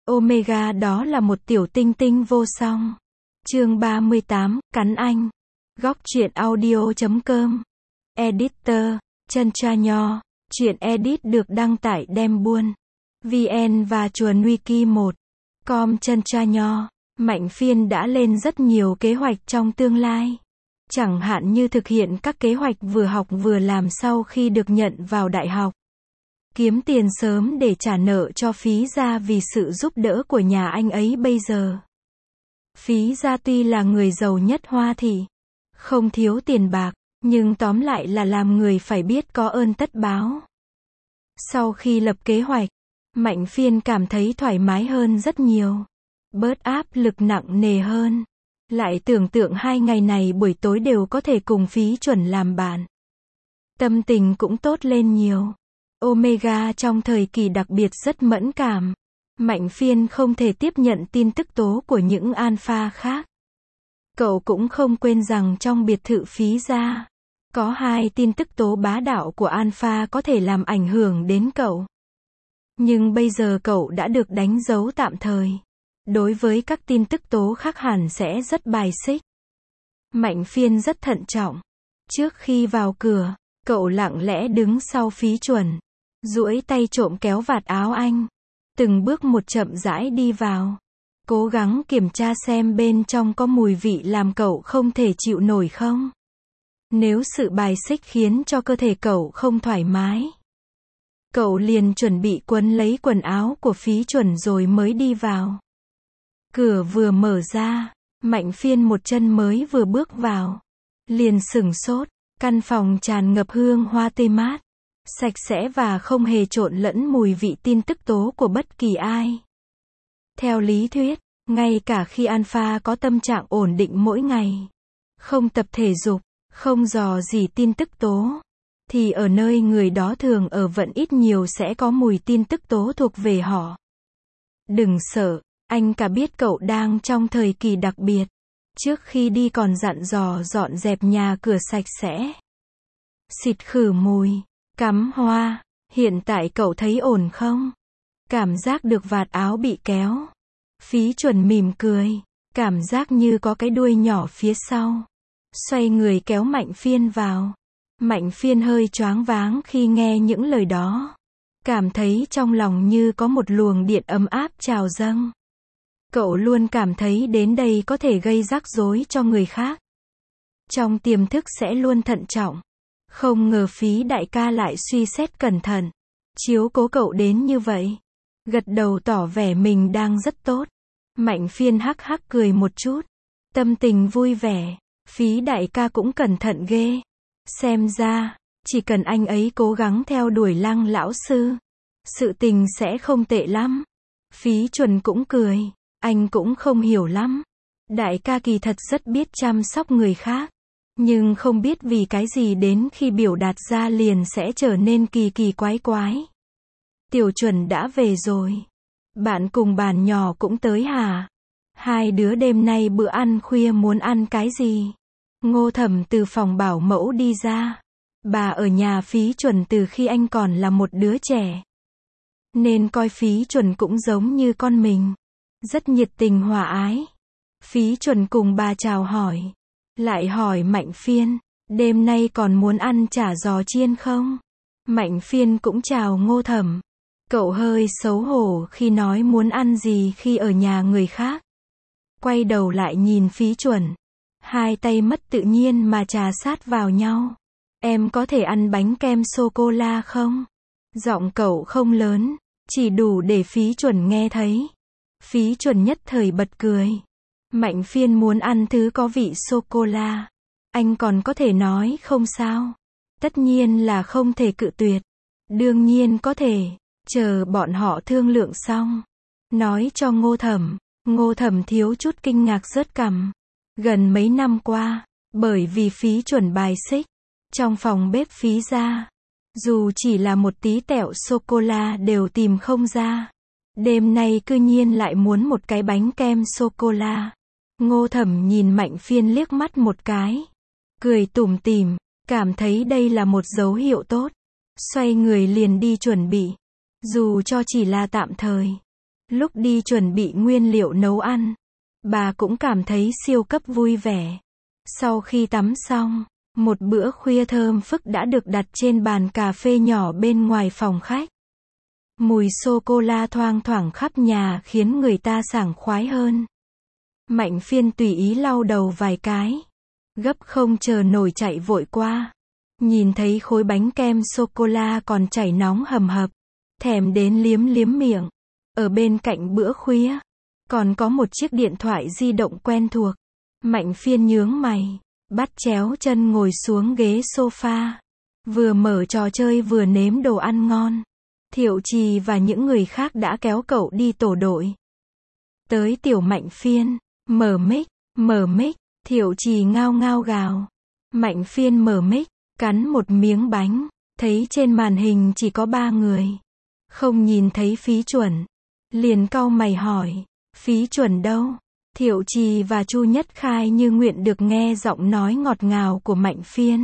Omega đó là một tiểu tinh tinh vô song. Chương 38, cắn anh. Góc truyện audio.com. Editor, Chân Tra Nho. Truyện edit được đăng tải đem buôn VN và chuồn wiki 1. Com Chân Tra Nho. Mạnh Phiên đã lên rất nhiều kế hoạch trong tương lai. Chẳng hạn như thực hiện các kế hoạch vừa học vừa làm sau khi được nhận vào đại học. Kiếm tiền sớm để trả nợ cho Phí Gia vì sự giúp đỡ của nhà anh ấy bây giờ. Phí Gia tuy là người giàu nhất Hoa Thị, không thiếu tiền bạc, nhưng tóm lại là làm người phải biết có ơn tất báo. Sau khi lập kế hoạch, Mạnh Phiên cảm thấy thoải mái hơn rất nhiều, bớt áp lực nặng nề hơn. Lại tưởng tượng 2 ngày này buổi tối đều có thể cùng Phí Chuẩn làm bạn. Tâm tình cũng tốt lên nhiều. Omega trong thời kỳ đặc biệt rất mẫn cảm. Mạnh Phiên không thể tiếp nhận tin tức tố của những alpha khác. Cậu cũng không quên rằng trong biệt thự Phí Gia, có 2 tin tức tố bá đạo của alpha có thể làm ảnh hưởng đến cậu. Nhưng bây giờ cậu đã được đánh dấu tạm thời. Đối với các tin tức tố khác hẳn sẽ rất bài xích. Mạnh Phiên rất thận trọng. Trước khi vào cửa, cậu lặng lẽ đứng sau Phí Chuẩn, duỗi tay trộm kéo vạt áo anh. Từng bước một chậm rãi đi vào. Cố gắng kiểm tra xem bên trong có mùi vị làm cậu không thể chịu nổi không. Nếu sự bài xích khiến cho cơ thể cậu không thoải mái, cậu liền chuẩn bị quấn lấy quần áo của Phí Chuẩn rồi mới đi vào. Cửa vừa mở ra, Mạnh Phiên một chân mới vừa bước vào, liền sửng sốt. Căn phòng tràn ngập hương hoa tươi mát, sạch sẽ và không hề trộn lẫn mùi vị tin tức tố của bất kỳ ai. Theo lý thuyết, ngay cả khi alpha có tâm trạng ổn định mỗi ngày, không tập thể dục, không dò dỉ tin tức tố, thì ở nơi người đó thường ở vẫn ít nhiều sẽ có mùi tin tức tố thuộc về họ. Đừng sợ, anh cả biết cậu đang trong thời kỳ đặc biệt. Trước khi đi còn dặn dò dọn dẹp nhà cửa sạch sẽ, xịt khử mùi, cắm hoa. Hiện tại cậu thấy ổn không? Cảm giác được vạt áo bị kéo. Phí Chuẩn mỉm cười, cảm giác như có cái đuôi nhỏ phía sau. Xoay người kéo Mạnh Phiên vào. Mạnh Phiên hơi choáng váng khi nghe những lời đó. Cảm thấy trong lòng như có một luồng điện ấm áp trào dâng. Cậu luôn cảm thấy đến đây có thể gây rắc rối cho người khác. Trong tiềm thức sẽ luôn thận trọng. Không ngờ Phí đại ca lại suy xét cẩn thận, chiếu cố cậu đến như vậy. Gật đầu tỏ vẻ mình đang rất tốt. Mạnh Phiên hắc hắc cười một chút, tâm tình vui vẻ. Phí đại ca cũng cẩn thận ghê. Xem ra, chỉ cần anh ấy cố gắng theo đuổi Lăng lão sư, sự tình sẽ không tệ lắm. Phí Chuẩn cũng cười, anh cũng không hiểu lắm. Đại ca kỳ thật rất biết chăm sóc người khác, nhưng không biết vì cái gì đến khi biểu đạt ra liền sẽ trở nên kỳ kỳ quái quái. Tiểu Chuẩn đã về rồi. Bạn cùng bàn nhỏ cũng tới hả? 2 đứa đêm nay bữa ăn khuya muốn ăn cái gì? Ngô Thẩm từ phòng bảo mẫu đi ra. Bà ở nhà Phí Chuẩn từ khi anh còn là một đứa trẻ, nên coi Phí Chuẩn cũng giống như con mình. Rất nhiệt tình hòa ái. Phí Chuẩn cùng bà chào hỏi. Lại hỏi Mạnh Phiên, đêm nay còn muốn ăn chả giò chiên không? Mạnh Phiên cũng chào Ngô Thẩm. Cậu hơi xấu hổ khi nói muốn ăn gì khi ở nhà người khác. Quay đầu lại nhìn Phí Chuẩn. 2 tay mất tự nhiên mà trà sát vào nhau. Em có thể ăn bánh kem sô-cô-la không? Giọng cậu không lớn, chỉ đủ để Phí Chuẩn nghe thấy. Phí Chuẩn nhất thời bật cười. Mạnh Phiên muốn ăn thứ có vị sô-cô-la. Anh còn có thể nói không sao? Tất nhiên là không thể cự tuyệt. Đương nhiên có thể. Chờ bọn họ thương lượng xong, nói cho Ngô Thẩm. Ngô Thẩm thiếu chút kinh ngạc rớt cằm. Gần mấy năm qua, bởi vì Phí Chuẩn bài xích, trong phòng bếp Phí Gia, dù chỉ là một tí tẹo sô-cô-la đều tìm không ra. Đêm nay cư nhiên lại muốn một cái bánh kem sô-cô-la. Ngô Thẩm nhìn Mạnh Phiên liếc mắt một cái, cười tủm tỉm, cảm thấy đây là một dấu hiệu tốt. Xoay người liền đi chuẩn bị, dù cho chỉ là tạm thời. Lúc đi chuẩn bị nguyên liệu nấu ăn, bà cũng cảm thấy siêu cấp vui vẻ. Sau khi tắm xong, một bữa khuya thơm phức đã được đặt trên bàn cà phê nhỏ bên ngoài phòng khách. Mùi sô-cô-la thoang thoảng khắp nhà khiến người ta sảng khoái hơn. Mạnh Phiên tùy ý lau đầu vài cái, gấp không chờ nổi chạy vội qua. Nhìn thấy khối bánh kem sô-cô-la còn chảy nóng hầm hập, thèm đến liếm liếm miệng. Ở bên cạnh bữa khuya, còn có một chiếc điện thoại di động quen thuộc. Mạnh Phiên nhướng mày, bắt chéo chân ngồi xuống ghế sofa. Vừa mở trò chơi vừa nếm đồ ăn ngon. Thiệu Trì và những người khác đã kéo cậu đi tổ đội. Tới tiểu Mạnh Phiên, mở mic, Thiệu Trì ngao ngao gào. Mạnh Phiên mở mic, cắn một miếng bánh, thấy trên màn hình chỉ có 3 người. Không nhìn thấy Phí Chuẩn. Liền cau mày hỏi, Phí Chuẩn đâu? Thiệu Trì và Chu Nhất Khai như nguyện được nghe giọng nói ngọt ngào của Mạnh Phiên.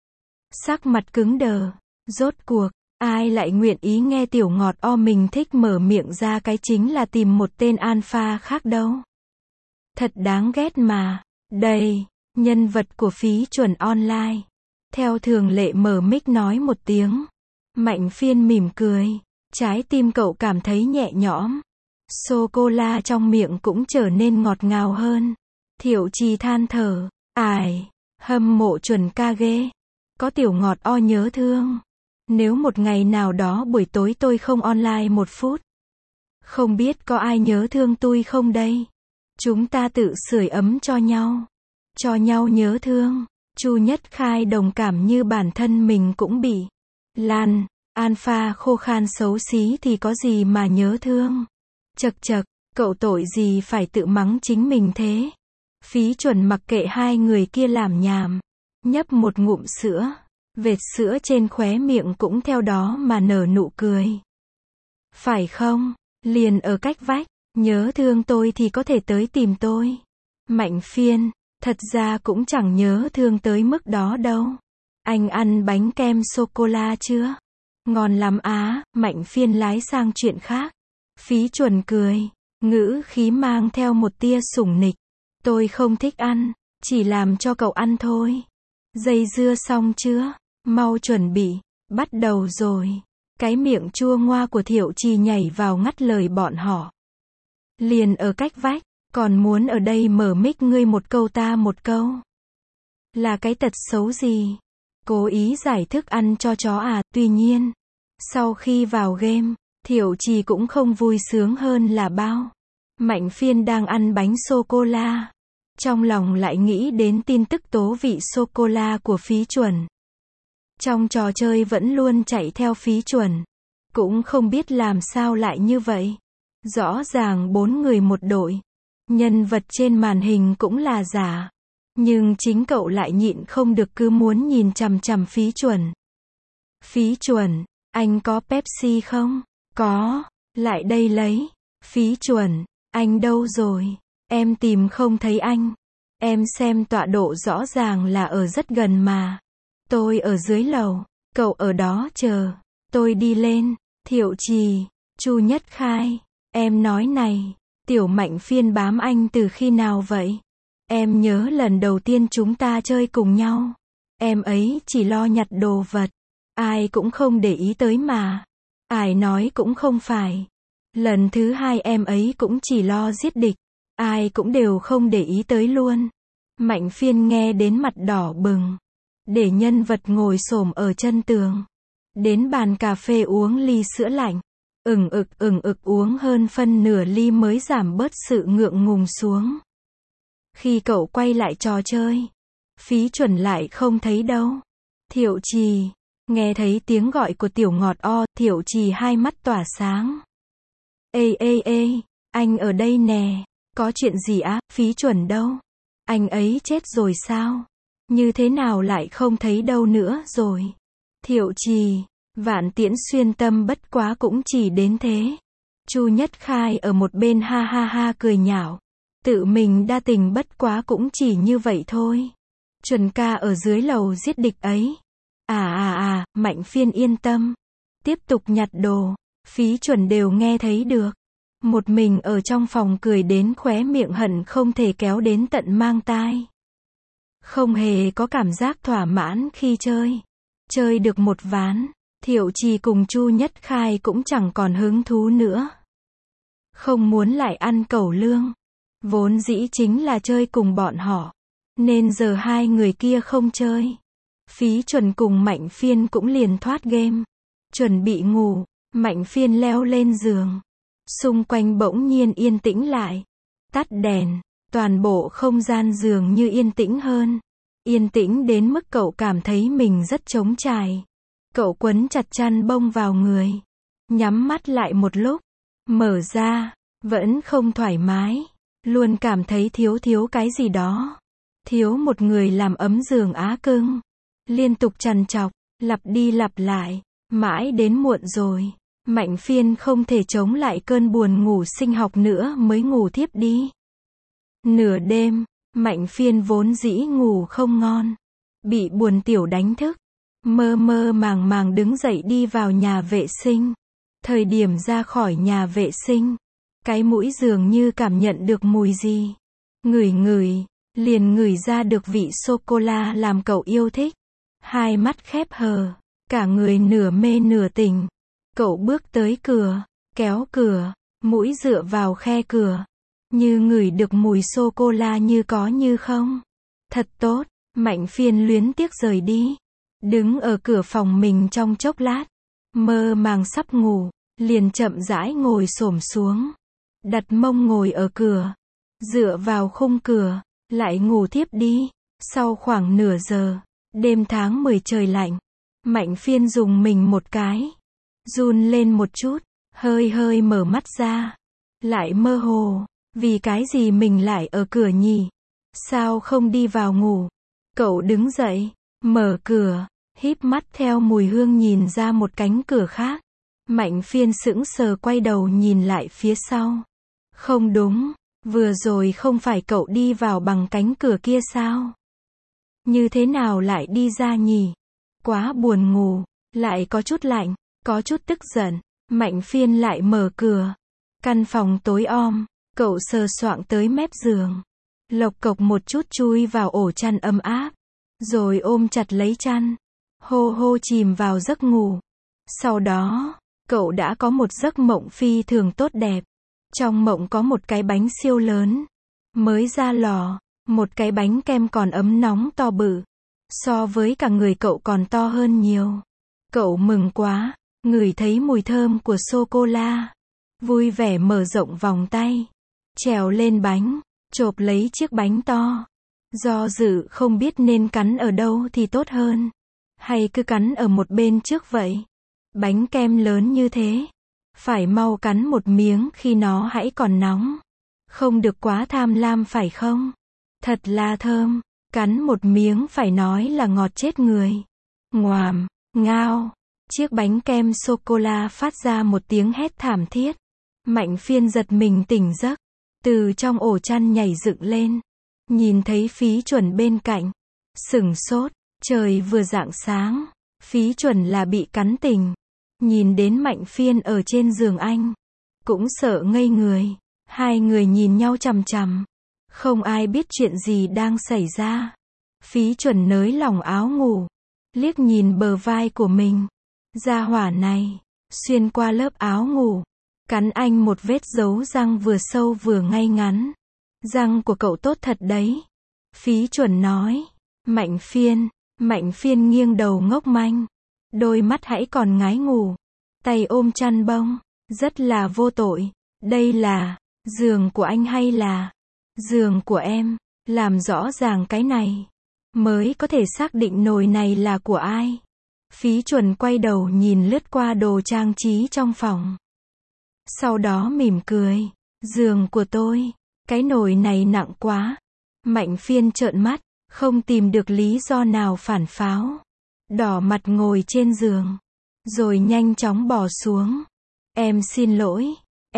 Sắc mặt cứng đờ, rốt cuộc, ai lại nguyện ý nghe tiểu ngọt o mình thích mở miệng ra cái chính là tìm một tên alpha khác đâu. Thật đáng ghét mà. Đây, nhân vật của Phí Chuẩn online. Theo thường lệ mở mic nói một tiếng. Mạnh Phiên mỉm cười, trái tim cậu cảm thấy nhẹ nhõm. Sô-cô-la trong miệng cũng trở nên ngọt ngào hơn. Thiệu Trì than thở, hâm mộ Chuẩn ca ghê. Có tiểu ngọt o nhớ thương. Nếu một ngày nào đó buổi tối tôi không online 1 phút, không biết có ai nhớ thương tôi không đây? Chúng ta tự sưởi ấm cho nhau nhớ thương. Chu Nhất Khai đồng cảm như bản thân mình cũng bị Lan, alpha khô khan xấu xí thì có gì mà nhớ thương. Chậc chậc, cậu tội gì phải tự mắng chính mình thế? Phí Chuẩn mặc kệ hai người kia làm nhảm, nhấp một ngụm sữa, vệt sữa trên khóe miệng cũng theo đó mà nở nụ cười. Phải không? Liền ở cách vách, nhớ thương tôi thì có thể tới tìm tôi. Mạnh Phiên, thật ra cũng chẳng nhớ thương tới mức đó đâu. Anh ăn bánh kem sô-cô-la chưa? Ngon lắm á. Mạnh Phiên lái sang chuyện khác. Phí Chuẩn cười, ngữ khí mang theo một tia sủng nịch. Tôi không thích ăn, chỉ làm cho cậu ăn thôi. Dây dưa xong chưa? Mau chuẩn bị, bắt đầu rồi. Cái miệng chua ngoa của Thiệu Trì nhảy vào ngắt lời bọn họ. Liền ở cách vách, còn muốn ở đây mở mic ngươi một câu ta một câu. Là cái tật xấu gì? Cố ý giải thức ăn cho chó à? Tuy nhiên, sau khi vào game, Thiệu Trì cũng không vui sướng hơn là bao. Mạnh Phiên đang ăn bánh sô-cô-la. Trong lòng lại nghĩ đến tin tức tố vị sô-cô-la của Phí Chuẩn. Trong trò chơi vẫn luôn chạy theo Phí Chuẩn. Cũng không biết làm sao lại như vậy. Rõ ràng 4 người một đội. Nhân vật trên màn hình cũng là giả. Nhưng chính cậu lại nhịn không được cứ muốn nhìn chằm chằm Phí Chuẩn. Phí Chuẩn, anh có Pepsi không? Có, lại đây lấy. Phí Chuẩn, anh đâu rồi? Em tìm không thấy anh. Em xem tọa độ rõ ràng là ở rất gần mà. Tôi ở dưới lầu, cậu ở đó chờ. Tôi đi lên. Thiệu Trì, Chu Nhất Khai, em nói này, tiểu Mạnh Phiên bám anh từ khi nào vậy? Em nhớ lần đầu tiên chúng ta chơi cùng nhau. Em ấy chỉ lo nhặt đồ vật. Ai cũng không để ý tới mà. Ai nói cũng không phải. Lần thứ 2 em ấy cũng chỉ lo giết địch. Ai cũng đều không để ý tới luôn. Mạnh Phiên nghe đến mặt đỏ bừng. Để nhân vật ngồi xổm ở chân tường. Đến bàn cà phê uống ly sữa lạnh. ừng ực uống hơn phân nửa ly mới giảm bớt sự ngượng ngùng xuống. Khi cậu quay lại trò chơi, Phí Chuẩn lại không thấy đâu. Thiệu Trì, nghe thấy tiếng gọi của tiểu ngọt o, Thiệu Trì hai mắt tỏa sáng. Ê, anh ở đây nè. Có chuyện gì á? Phí Chuẩn đâu? Anh ấy chết rồi sao? Như thế nào lại không thấy đâu nữa rồi? Thiệu Trì, Vạn Tiễn xuyên tâm bất quá cũng chỉ đến thế. Chu Nhất Khai ở một bên ha ha ha cười nhạo. Tự mình đa tình bất quá cũng chỉ như vậy thôi. Chuẩn ca ở dưới lầu giết địch ấy. Mạnh Phiên yên tâm. Tiếp tục nhặt đồ. Phí Chuẩn đều nghe thấy được. Một mình ở trong phòng cười đến khóe miệng hận không thể kéo đến tận mang tai. Không hề có cảm giác thỏa mãn khi chơi. Chơi được một ván, Thiệu Trì cùng Chu Nhất Khai cũng chẳng còn hứng thú nữa. Không muốn lại ăn cẩu lương. Vốn dĩ chính là chơi cùng bọn họ. Nên giờ hai người kia không chơi. Phí Chuẩn cùng Mạnh Phiên cũng liền thoát game. Chuẩn bị ngủ, Mạnh Phiên leo lên giường. Xung quanh bỗng nhiên yên tĩnh lại. Tắt đèn, toàn bộ không gian dường như yên tĩnh hơn. Yên tĩnh đến mức cậu cảm thấy mình rất trống trải. Cậu quấn chặt chăn bông vào người. Nhắm mắt lại một lúc. Mở ra, vẫn không thoải mái. Luôn cảm thấy thiếu cái gì đó. Thiếu một người làm ấm giường á cưng. Liên tục trằn trọc, lặp đi lặp lại. Mãi đến muộn rồi. Mạnh Phiên không thể chống lại cơn buồn ngủ sinh học nữa mới ngủ thiếp đi. Nửa đêm, Mạnh Phiên vốn dĩ ngủ không ngon. Bị buồn tiểu đánh thức. Mơ mơ màng màng đứng dậy đi vào nhà vệ sinh. Thời điểm ra khỏi nhà vệ sinh, cái mũi dường như cảm nhận được mùi gì. Ngửi, liền ngửi ra được vị sô-cô-la làm cậu yêu thích. Hai mắt khép hờ, cả người nửa mê nửa tỉnh. Cậu bước tới cửa, kéo cửa, mũi dựa vào khe cửa. Như ngửi được mùi sô-cô-la như có như không. Thật tốt, Mạnh Phiên luyến tiếc rời đi. Đứng ở cửa phòng mình trong chốc lát. Mơ màng sắp ngủ, liền chậm rãi ngồi xổm xuống. Đặt mông ngồi ở cửa. Dựa vào khung cửa, lại ngủ thiếp đi. Sau khoảng nửa giờ, đêm tháng 10 trời lạnh. Mạnh Phiên dùng mình một cái. Run lên một chút, hơi mở mắt ra. Lại mơ hồ, vì cái gì mình lại ở cửa nhỉ? Sao không đi vào ngủ? Cậu đứng dậy, mở cửa, híp mắt theo mùi hương nhìn ra một cánh cửa khác. Mạnh Phiên sững sờ quay đầu nhìn lại phía sau. Không đúng, vừa rồi không phải cậu đi vào bằng cánh cửa kia sao? Như thế nào lại đi ra nhỉ? Quá buồn ngủ, lại có chút lạnh, có chút tức giận. Mạnh Phiên lại mở cửa. Căn phòng tối om, cậu sờ soạng tới mép giường. Lộc cộc một chút chui vào ổ chăn ấm áp. Rồi ôm chặt lấy chăn. Hô chìm vào giấc ngủ. Sau đó, cậu đã có một giấc mộng phi thường tốt đẹp. Trong mộng có một cái bánh siêu lớn. Mới ra lò, một cái bánh kem còn ấm nóng to bự. So với cả người cậu còn to hơn nhiều. Cậu mừng quá, ngửi thấy mùi thơm của sô-cô-la. Vui vẻ mở rộng vòng tay. Trèo lên bánh, chộp lấy chiếc bánh to. Do dự không biết nên cắn ở đâu thì tốt hơn. Hay cứ cắn ở một bên trước vậy. Bánh kem lớn như thế. Phải mau cắn một miếng khi nó hãy còn nóng. Không được quá tham lam phải không? Thật là thơm. Cắn một miếng phải nói là ngọt chết người. Ngoàm, ngao. Chiếc bánh kem sô-cô-la phát ra một tiếng hét thảm thiết. Mạnh Phiên giật mình tỉnh giấc. Từ trong ổ chăn nhảy dựng lên. Nhìn thấy Phí Chuẩn bên cạnh. Sửng sốt. Trời vừa rạng sáng. Phí Chuẩn là bị cắn tỉnh. Nhìn đến Mạnh Phiên ở trên giường anh. Cũng sợ ngây người. Hai người nhìn nhau chằm chằm. Không ai biết chuyện gì đang xảy ra. Phí Chuẩn nới lỏng áo ngủ. Liếc nhìn bờ vai của mình. Gia hỏa này. Xuyên qua lớp áo ngủ. Cắn anh một vết dấu răng vừa sâu vừa ngay ngắn. Răng của cậu tốt thật đấy. Phí Chuẩn nói. Mạnh Phiên nghiêng đầu ngốc manh. Đôi mắt hãy còn ngái ngủ. Tay ôm chăn bông. Rất là vô tội. Đây là giường của anh hay là giường của em? Làm rõ ràng cái này. Mới có thể xác định nồi này là của ai. Phí Chuẩn quay đầu nhìn lướt qua đồ trang trí trong phòng. Sau đó mỉm cười. Giường của tôi. Cái nồi này nặng quá. Mạnh Phiên trợn mắt. Không tìm được lý do nào phản pháo. Đỏ mặt ngồi trên giường. Rồi nhanh chóng bỏ xuống. Em xin lỗi.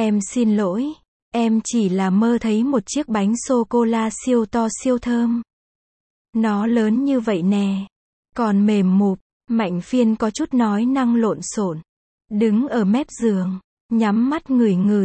Em chỉ là mơ thấy một chiếc bánh sô-cô-la siêu to siêu thơm. Nó lớn như vậy nè. Còn mềm mụp. Mạnh Phiên có chút nói năng lộn xộn. Đứng ở mép giường. Nhắm mắt ngửi.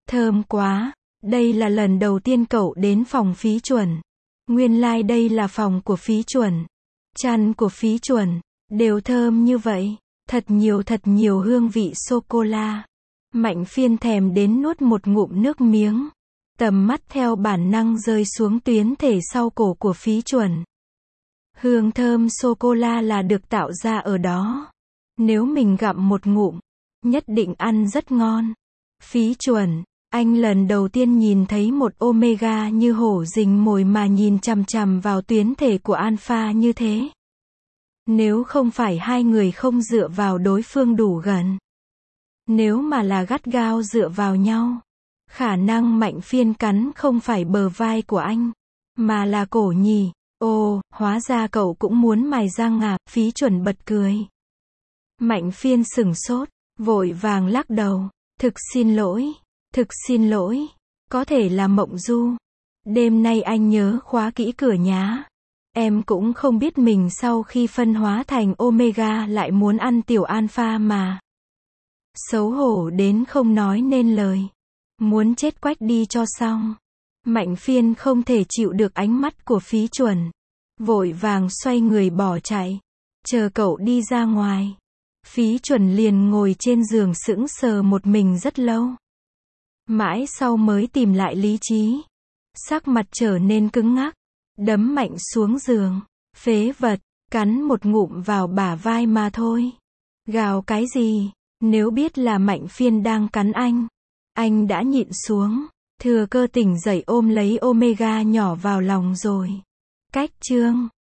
Thơm quá. Đây là lần đầu tiên cậu đến phòng Phí Chuẩn. Nguyên lai đây là phòng của Phí Chuẩn. Chăn của Phí Chuẩn đều thơm như vậy. Thật nhiều hương vị sô-cô-la. Mạnh Phiên thèm đến nuốt một ngụm nước miếng. Tầm mắt theo bản năng rơi xuống tuyến thể sau cổ của Phí Chuẩn. Hương thơm sô-cô-la là được tạo ra ở đó. Nếu mình gặm một ngụm, nhất định ăn rất ngon. Phí Chuẩn, anh lần đầu tiên nhìn thấy một Omega như hổ rình mồi mà nhìn chằm chằm vào tuyến thể của Alpha như thế. Nếu không phải hai người không dựa vào đối phương đủ gần. Nếu mà là gắt gao dựa vào nhau. Khả năng Mạnh Phiên cắn không phải bờ vai của anh, mà là cổ nhỉ. Ồ, hóa ra cậu cũng muốn mài răng à, Phí Chuẩn bật cười. Mạnh Phiên sửng sốt, vội vàng lắc đầu. Thực xin lỗi, có thể là mộng du. Đêm nay anh nhớ khóa kỹ cửa nhá. Em cũng không biết mình sau khi phân hóa thành Omega lại muốn ăn tiểu Alpha mà. Xấu hổ đến không nói nên lời. Muốn chết quách đi cho xong. Mạnh Phiên không thể chịu được ánh mắt của Phí Chuẩn. Vội vàng xoay người bỏ chạy. Chờ cậu đi ra ngoài. Phí Chuẩn liền ngồi trên giường sững sờ một mình rất lâu. Mãi sau mới tìm lại lý trí. Sắc mặt trở nên cứng ngắc. Đấm mạnh xuống giường. Phế vật, cắn một ngụm vào bả vai mà thôi. Gào cái gì, nếu biết là Mạnh Phiên đang cắn anh đã nhịn xuống. Thừa cơ tỉnh dậy ôm lấy Omega nhỏ vào lòng rồi. Cách chương